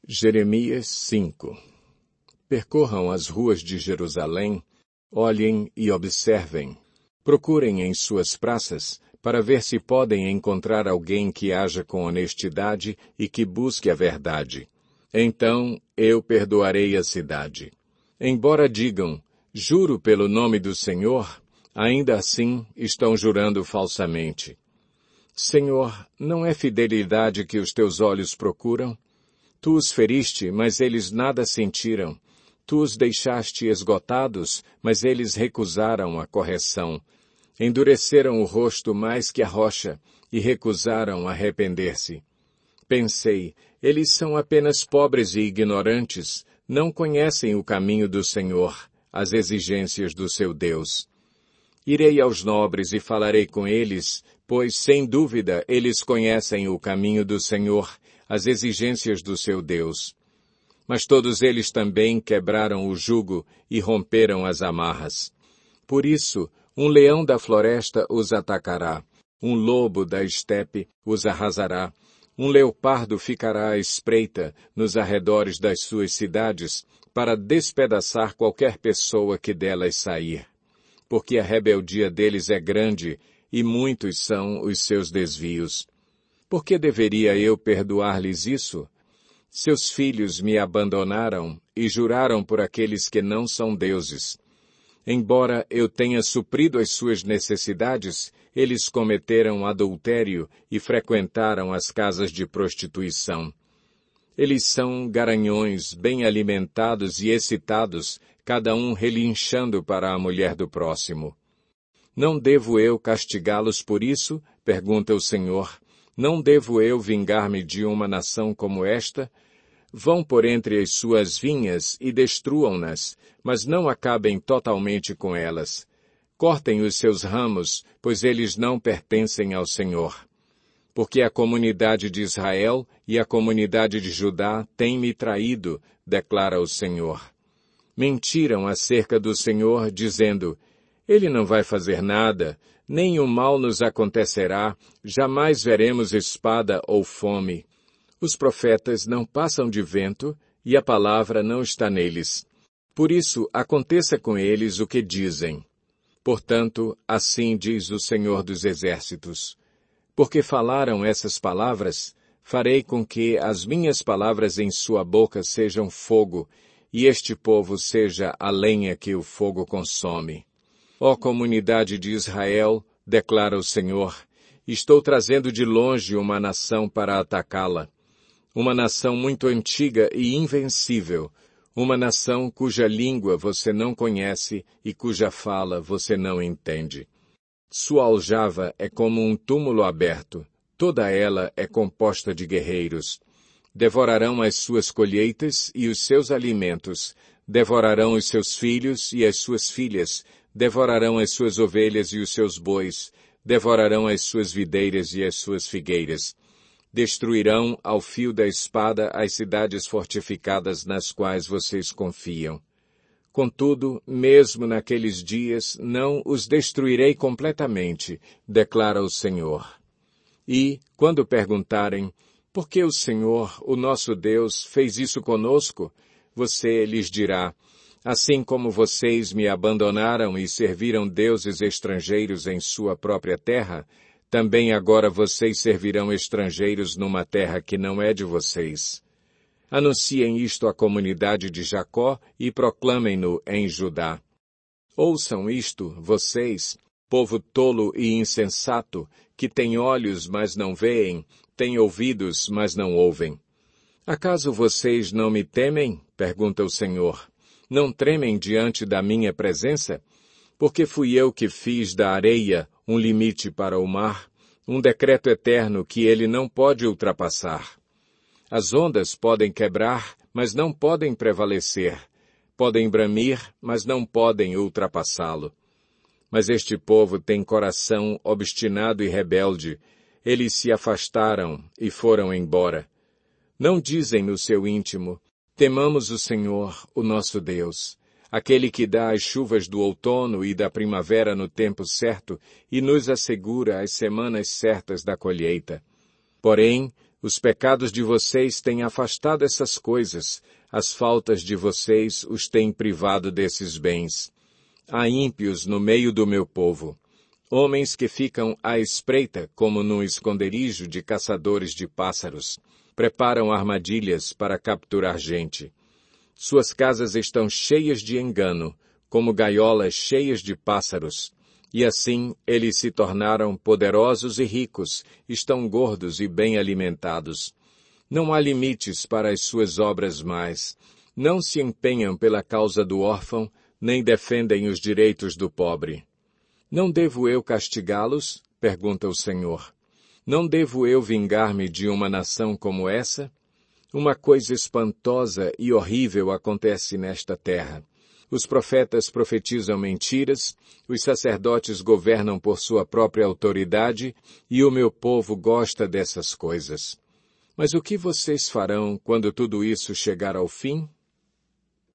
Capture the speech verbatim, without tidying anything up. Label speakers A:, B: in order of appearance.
A: Jeremias cinco. Percorram as ruas de Jerusalém, olhem e observem. Procurem em suas praças, para ver se podem encontrar alguém que haja com honestidade e que busque a verdade. Então eu perdoarei a cidade. Embora digam, juro pelo nome do Senhor, ainda assim estão jurando falsamente. Senhor, não é fidelidade que os teus olhos procuram? Tu os feriste, mas eles nada sentiram. Tu os deixaste esgotados, mas eles recusaram a correção. Endureceram o rosto mais que a rocha, e recusaram arrepender-se. Pensei, eles são apenas pobres e ignorantes, não conhecem o caminho do Senhor, as exigências do seu Deus. Irei aos nobres e falarei com eles, pois, sem dúvida, eles conhecem o caminho do Senhor, as exigências do seu Deus. Mas todos eles também quebraram o jugo e romperam as amarras. Por isso, um leão da floresta os atacará, um lobo da estepe os arrasará, um leopardo ficará à espreita nos arredores das suas cidades para despedaçar qualquer pessoa que delas sair. Porque a rebeldia deles é grande e muitos são os seus desvios. Por que deveria eu perdoar-lhes isso? Seus filhos me abandonaram e juraram por aqueles que não são deuses. Embora eu tenha suprido as suas necessidades, eles cometeram adultério e frequentaram as casas de prostituição. Eles são garanhões bem alimentados e excitados, cada um relinchando para a mulher do próximo. Não devo eu castigá-los por isso? Pergunta o Senhor. Não devo eu vingar-me de uma nação como esta? Vão por entre as suas vinhas e destruam-nas, mas não acabem totalmente com elas. Cortem os seus ramos, pois eles não pertencem ao Senhor. Porque a comunidade de Israel e a comunidade de Judá têm me traído, declara o Senhor. Mentiram acerca do Senhor, dizendo, Ele não vai fazer nada, nem o mal nos acontecerá, jamais veremos espada ou fome. Os profetas não passam de vento, e a palavra não está neles. Por isso, aconteça com eles o que dizem. Portanto, assim diz o Senhor dos Exércitos. Porque falaram essas palavras, farei com que as minhas palavras em sua boca sejam fogo, e este povo seja a lenha que o fogo consome. Ó comunidade de Israel, declara o Senhor, estou trazendo de longe uma nação para atacá-la. Uma nação muito antiga e invencível, uma nação cuja língua você não conhece e cuja fala você não entende. Sua aljava é como um túmulo aberto, toda ela é composta de guerreiros. Devorarão as suas colheitas e os seus alimentos, devorarão os seus filhos e as suas filhas, devorarão as suas ovelhas e os seus bois, devorarão as suas videiras e as suas figueiras. Destruirão ao fio da espada as cidades fortificadas nas quais vocês confiam. Contudo, mesmo naqueles dias, não os destruirei completamente, declara o Senhor. E, quando perguntarem, por que o Senhor, o nosso Deus, fez isso conosco? Você lhes dirá, assim como vocês me abandonaram e serviram deuses estrangeiros em sua própria terra, também agora vocês servirão estrangeiros numa terra que não é de vocês. Anunciem isto à comunidade de Jacó e proclamem-no em Judá. Ouçam isto, vocês, povo tolo e insensato, que tem olhos, mas não veem, tem ouvidos, mas não ouvem. Acaso vocês não me temem? Pergunta o Senhor. Não tremem diante da minha presença? Porque fui eu que fiz da areia um limite para o mar, um decreto eterno que ele não pode ultrapassar. As ondas podem quebrar, mas não podem prevalecer. Podem bramir, mas não podem ultrapassá-lo. Mas este povo tem coração obstinado e rebelde. Eles se afastaram e foram embora. Não dizem no seu íntimo, temamos o Senhor, o nosso Deus, aquele que dá as chuvas do outono e da primavera no tempo certo e nos assegura as semanas certas da colheita. Porém, Os pecados de vocês têm afastado essas coisas, as faltas de vocês os têm privado desses bens. Há ímpios no meio do meu povo, homens que ficam à espreita como num esconderijo de caçadores de pássaros, preparam armadilhas para capturar gente. Suas casas estão cheias de engano, como gaiolas cheias de pássaros. E assim eles se tornaram poderosos e ricos, estão gordos e bem alimentados. Não há limites para as suas obras mais. Não se empenham pela causa do órfão, nem defendem os direitos do pobre. Não devo eu castigá-los? Pergunta o Senhor. Não devo eu vingar-me de uma nação como essa? Uma coisa espantosa e horrível acontece nesta terra. Os profetas profetizam mentiras, os sacerdotes governam por sua própria autoridade, e o meu povo gosta dessas coisas. Mas o que vocês farão quando tudo isso chegar ao fim?